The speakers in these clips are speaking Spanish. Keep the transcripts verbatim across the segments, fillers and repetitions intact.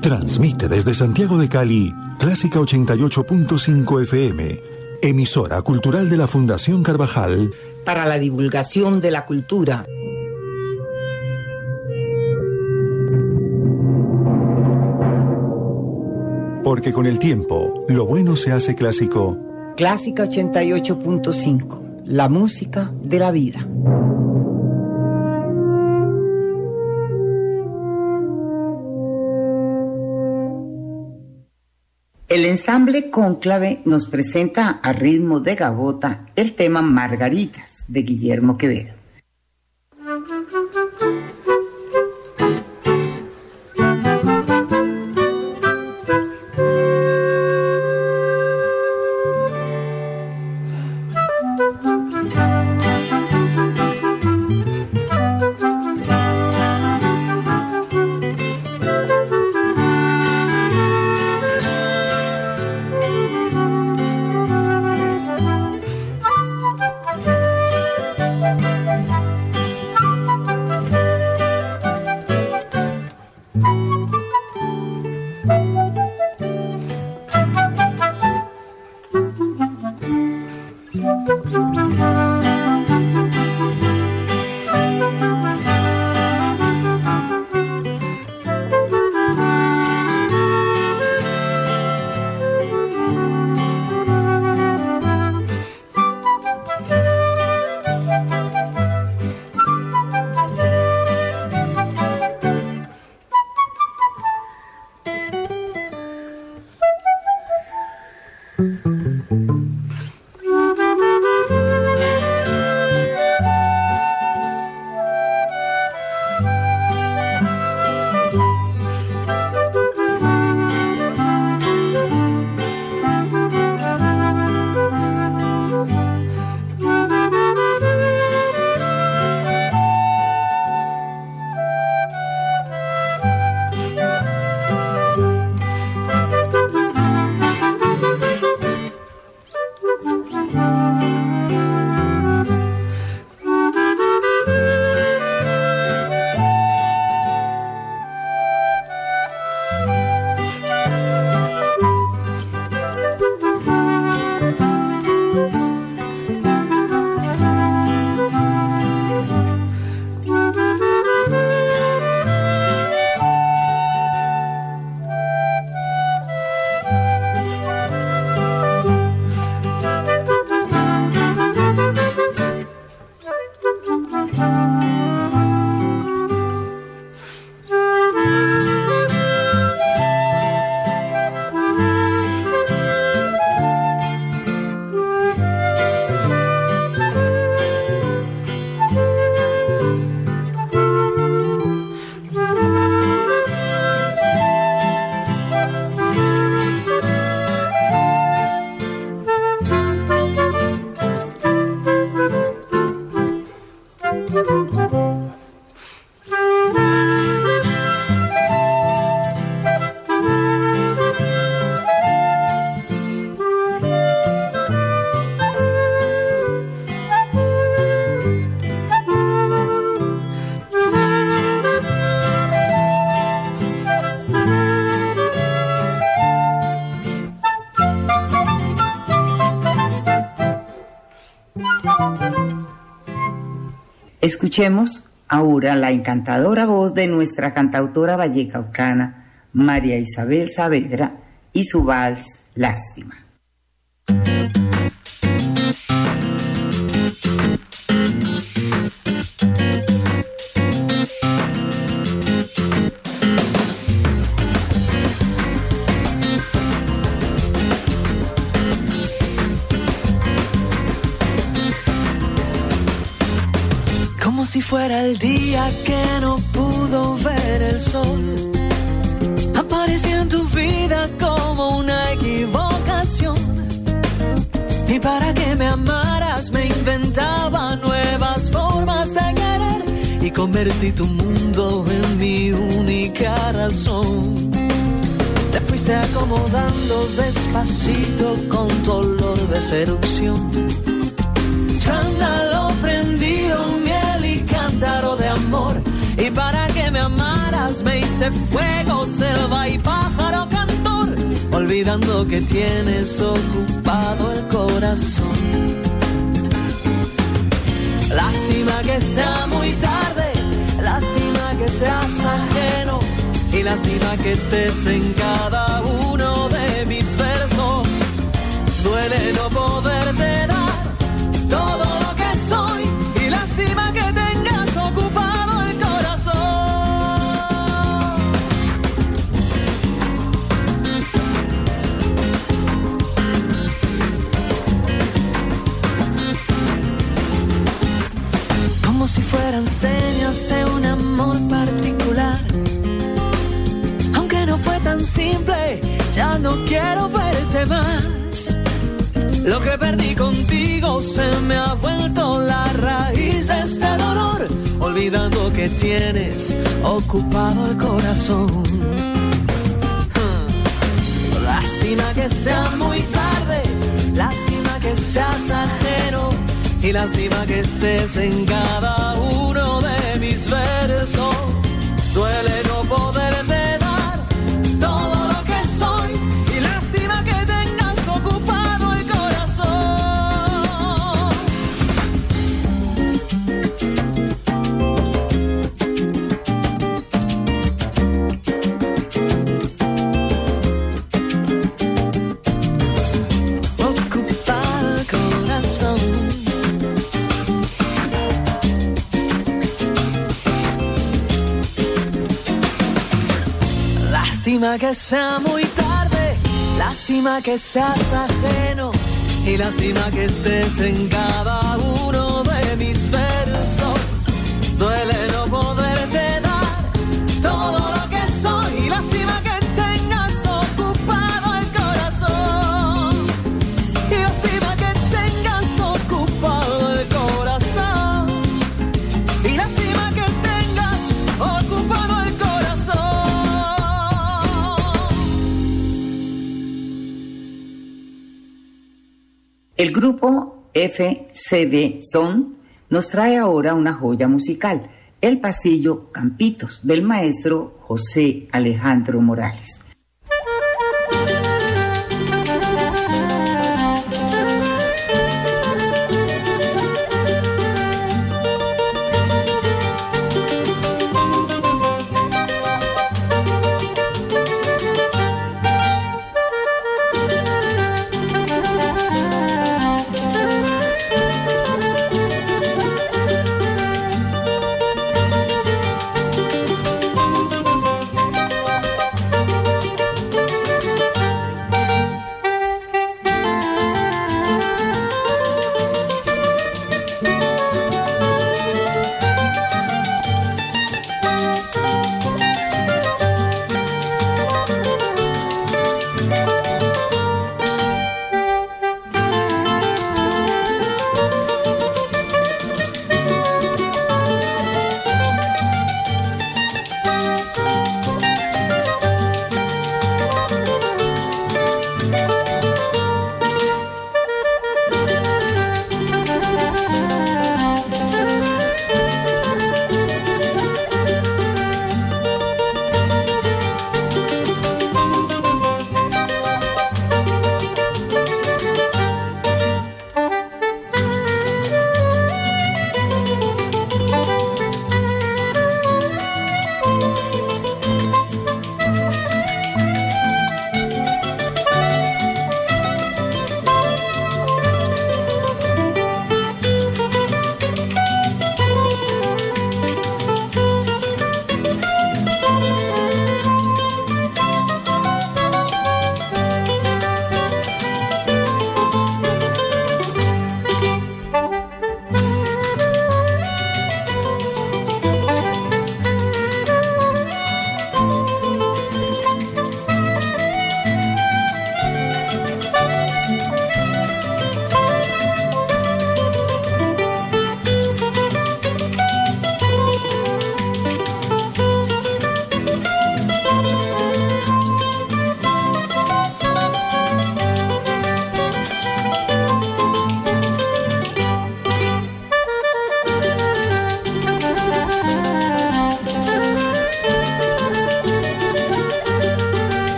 Transmite desde Santiago de Cali, Clásica ochenta y ocho punto cinco F M, emisora cultural de la Fundación Carvajal, para la divulgación de la cultura. Porque con el tiempo, lo bueno se hace clásico. Clásica ochenta y ocho punto cinco, la música de la vida. El ensamble Cónclave nos presenta a ritmo de gavota el tema Margaritas de Guillermo Quevedo. Escuchemos ahora la encantadora voz de nuestra cantautora vallecaucana María Isabel Saavedra y su vals Lástima. Si fuera el día que no pudo ver el sol, apareció en tu vida como una equivocación. Y para que me amaras me inventaba nuevas formas de querer y convertí tu mundo en mi única razón. Te fuiste acomodando despacito con tu olor de seducción. Chándalo prendido, miel y cántaro de amor. Y para que me amaras llamas me hice fuego, selva y pájaro cantor, olvidando que tienes ocupado el corazón. Lástima que sea muy tarde, lástima que seas ajeno y lástima que estés en cada uno de mis versos. Duele no poderte dar todo lo que soy y lástima que tengas ocupado el corazón. Como si fueran señas de un amor particular, aunque no fue tan simple, ya no quiero verte más. Lo que perdí contigo se me ha vuelto la raíz de este dolor, olvidando que tienes ocupado el corazón. Hmm. Lástima que sea muy tarde, lástima que seas ajeno y lástima que estés en cada uno de mis versos. Duele no poderte dar todo lo que soy y lástima que tengas ocupado el corazón. Ocupado el corazón. Lástima que sea muy tarde, lástima que seas ajeno y lástima que estés en cada uno de mis versos. Duele no poderte dar todo lo que soy y lástima que tengas ocupado el corazón. Y lástima que tengas ocupado el corazón. Y lástima que tengas ocupado el corazón. El grupo F C D Son nos trae ahora una joya musical, El Pasillo Campitos, del maestro José Alejandro Morales.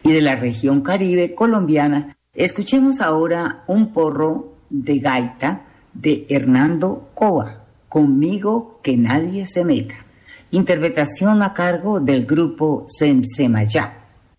y de la región Caribe colombiana, escuchemos ahora un porro de gaita de Hernando Cova, Conmigo que nadie se meta. Interpretación a cargo del grupo Semsemayá.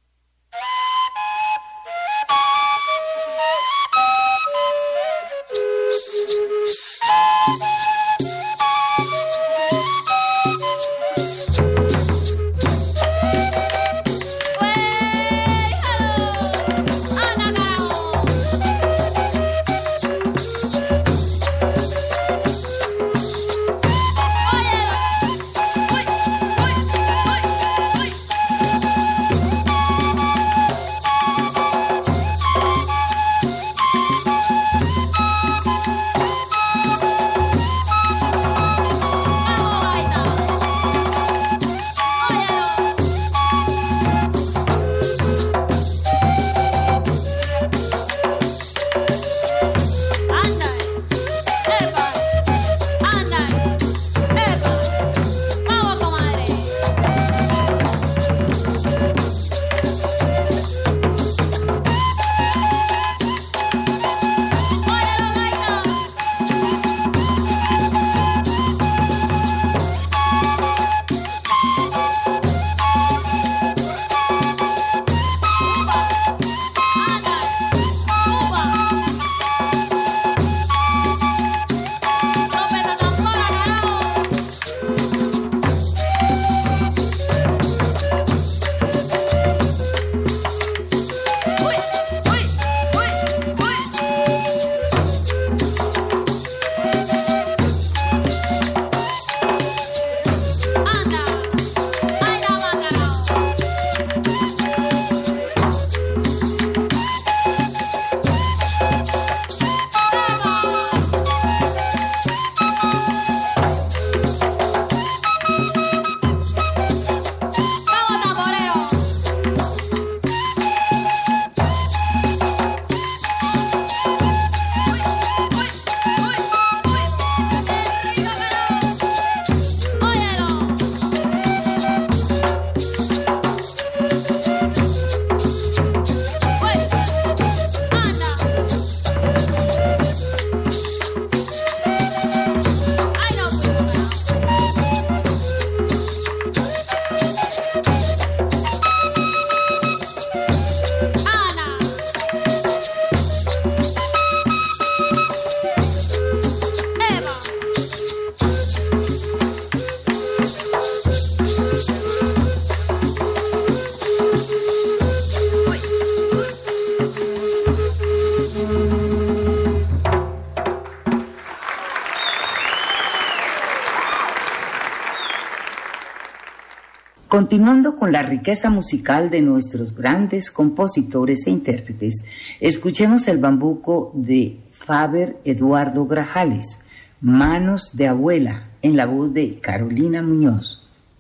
Continuando con la riqueza musical de nuestros grandes compositores e intérpretes, escuchemos el bambuco de Faber Eduardo Grajales, Manos de Abuela, en la voz de Carolina Muñoz.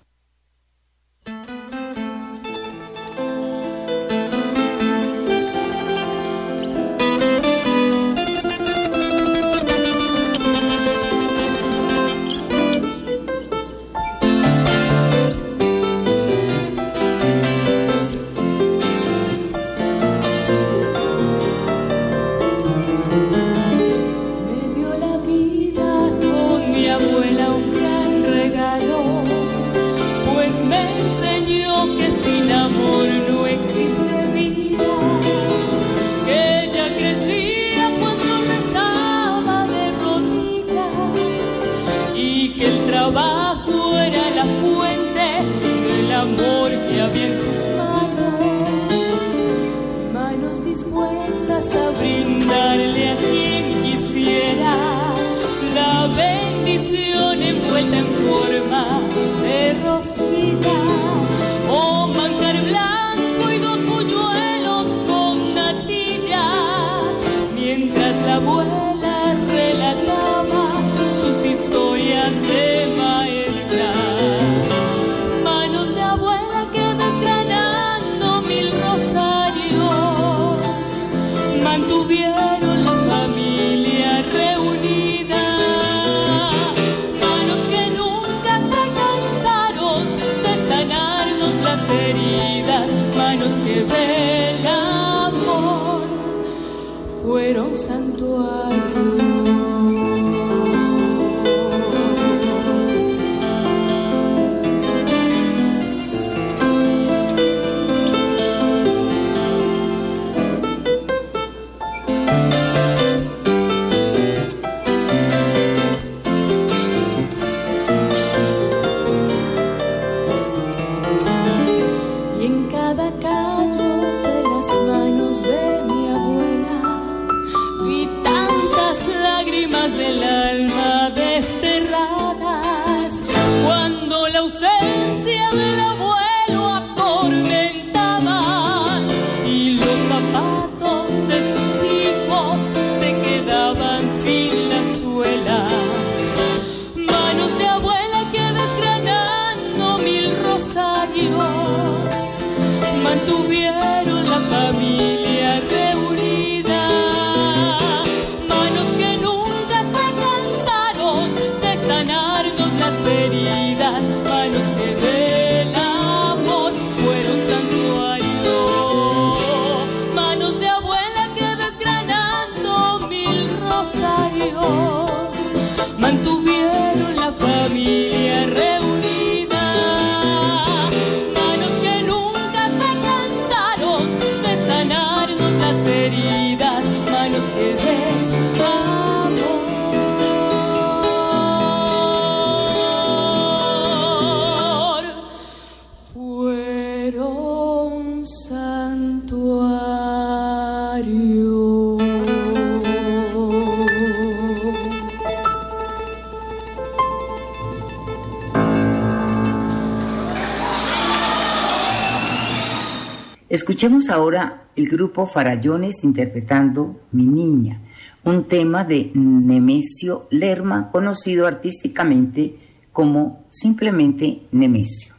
Mantuvieron la familia reunida, manos que nunca se cansaron de sanarnos las heridas, manos que ven fueron santuario. Mantuvieron la familia reunida, manos que nunca se cansaron de sanarnos las heridas, manos que del amor fueron santuario, manos de abuela que desgranando mil rosarios mantuvieron la familia reunida. Heridas, manos que den amor, fueron santuario. Escuchemos ahora el grupo Farallones interpretando Mi Niña, un tema de Nemesio Lerma, conocido artísticamente como simplemente Nemesio.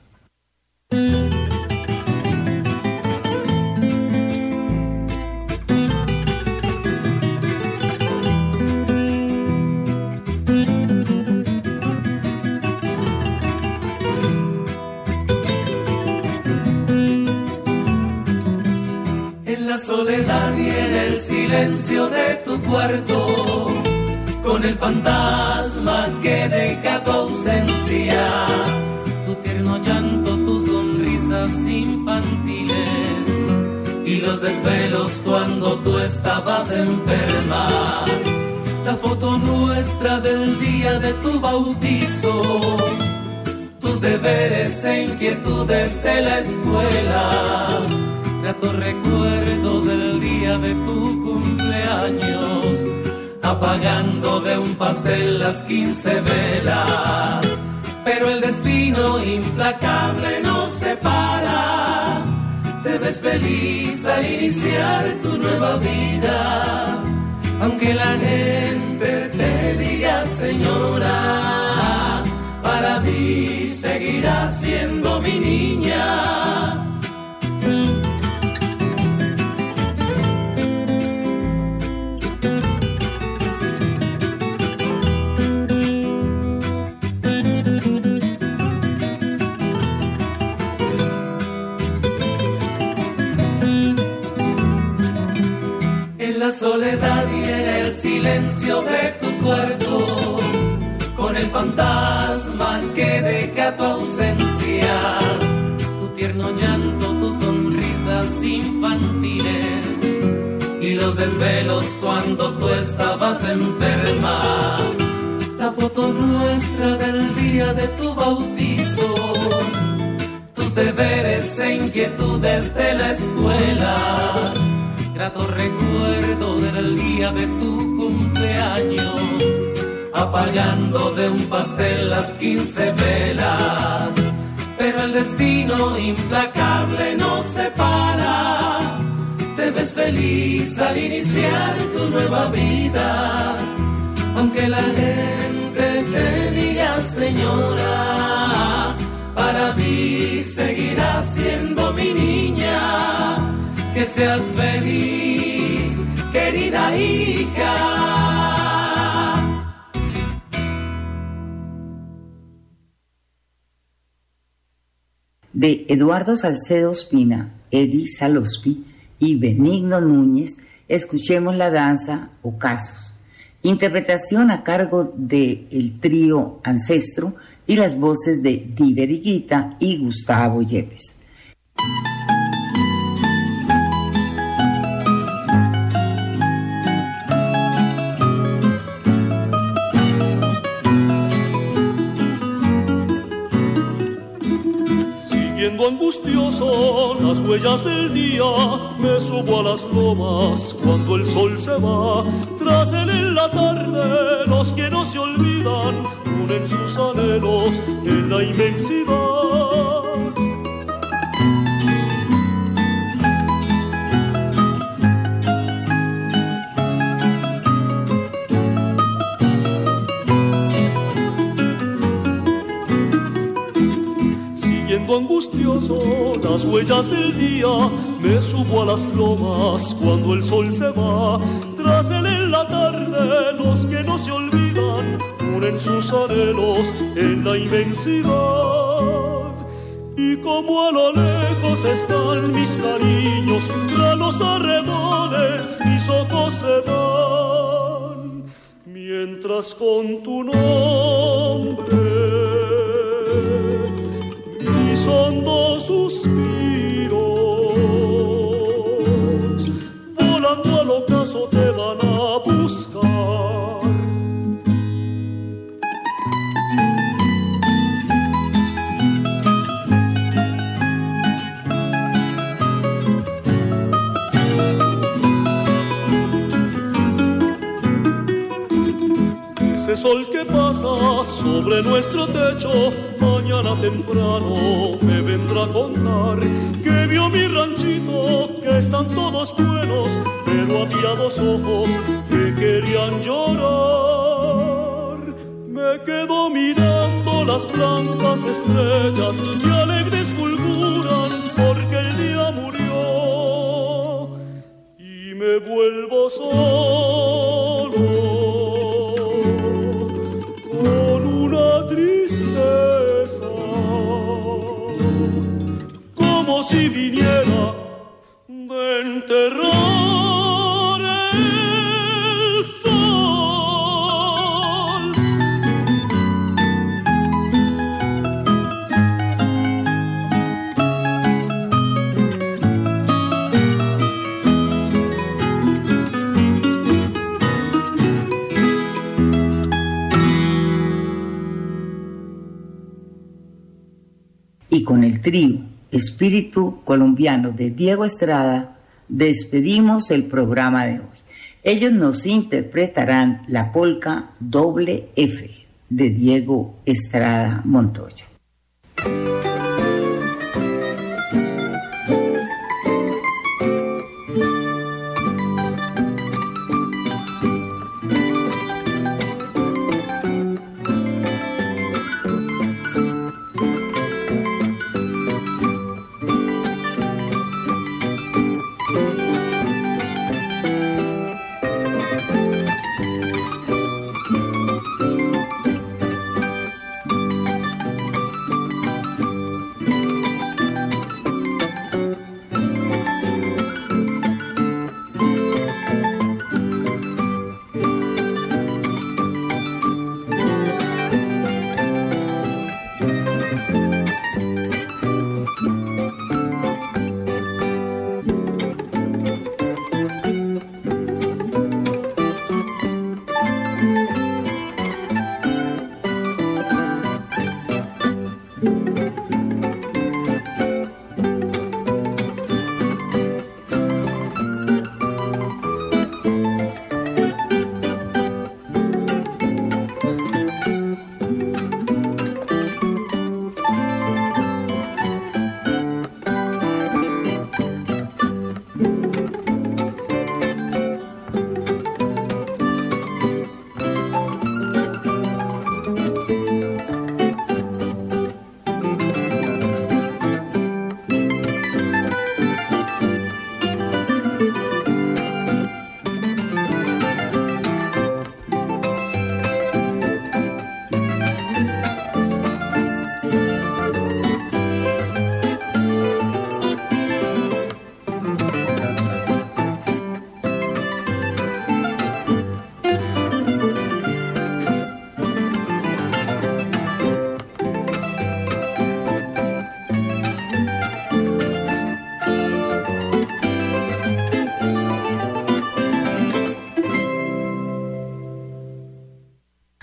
Soledad y en el silencio de tu cuarto, con el fantasma que deja tu ausencia, tu tierno llanto, tus sonrisas infantiles y los desvelos cuando tú estabas enferma, la foto nuestra del día de tu bautizo, tus deberes e inquietudes de la escuela, gratos recuerdos del día de tu cumpleaños, apagando de un pastel las quince velas. Pero el destino implacable nos separa. Te ves feliz al iniciar tu nueva vida, aunque la gente te diga señora, para mí seguirás siendo mi niña. La soledad y en el silencio de tu cuarto, con el fantasma que deja tu ausencia, tu tierno llanto, tus sonrisas infantiles y los desvelos cuando tú estabas enferma, la foto nuestra del día de tu bautizo, tus deberes e inquietudes de la escuela, grato recuerdo del día de tu cumpleaños, apagando de un pastel las quince velas. Pero el destino implacable nos separa. Te ves feliz al iniciar tu nueva vida, aunque la gente te diga señora, para mí seguirás siendo mi niña. Que seas feliz, querida hija. De Eduardo Salcedo Ospina, Eddie Salospi y Benigno Núñez, escuchemos la danza Ocasos, interpretación a cargo del trío Ancestro y las voces de Diver Higuita y Gustavo Yepes. Angustioso las huellas del día, me subo a las lomas cuando el sol se va. Tras él en la tarde los que no se olvidan unen sus anhelos en la inmensidad. Angustioso las huellas del día, me subo a las lomas cuando el sol se va. Tras él en la tarde los que no se olvidan unen sus anhelos en la inmensidad. Y como a lo lejos están mis cariños, tras los arreboles mis ojos se van, mientras con tu nombre hondos suspiros volando al ocaso te van a buscar. Ese sol que pasa sobre nuestro techo mañana temprano me vendrá a contar que vio mi ranchito, que están todos buenos, pero había dos ojos que querían llorar. Me quedo mirando las blancas estrellas que alegres fulguran porque el día murió y me vuelvo solo con una tristeza, como si viniera de enterrar el sol. Y con el trío Espíritu Colombiano de Diego Estrada despedimos el programa de hoy. Ellos nos interpretarán la polca Doble F de Diego Estrada Montoya.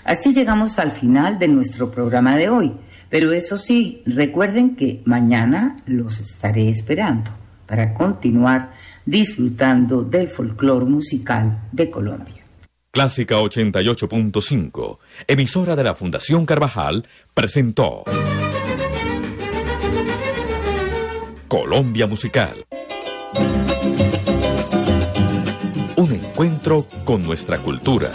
Así llegamos al final de nuestro programa de hoy. Pero eso sí, recuerden que mañana los estaré esperando para continuar disfrutando del folclore musical de Colombia. Clásica ochenta y ocho punto cinco, emisora de la Fundación Carvajal, presentó Colombia Musical. Un encuentro con nuestra cultura.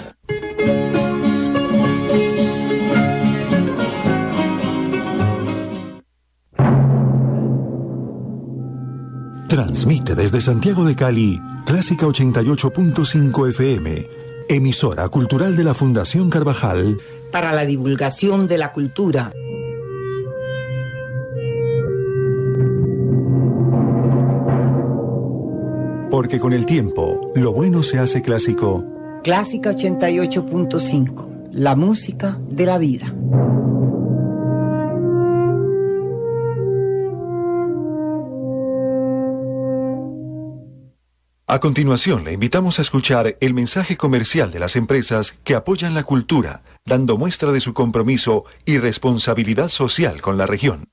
Transmite desde Santiago de Cali, Clásica ochenta y ocho punto cinco F M, emisora cultural de la Fundación Carvajal, para la divulgación de la cultura. Porque con el tiempo, lo bueno se hace clásico. Clásica ochenta y ocho punto cinco, la música de la vida. A continuación, le invitamos a escuchar el mensaje comercial de las empresas que apoyan la cultura, dando muestra de su compromiso y responsabilidad social con la región.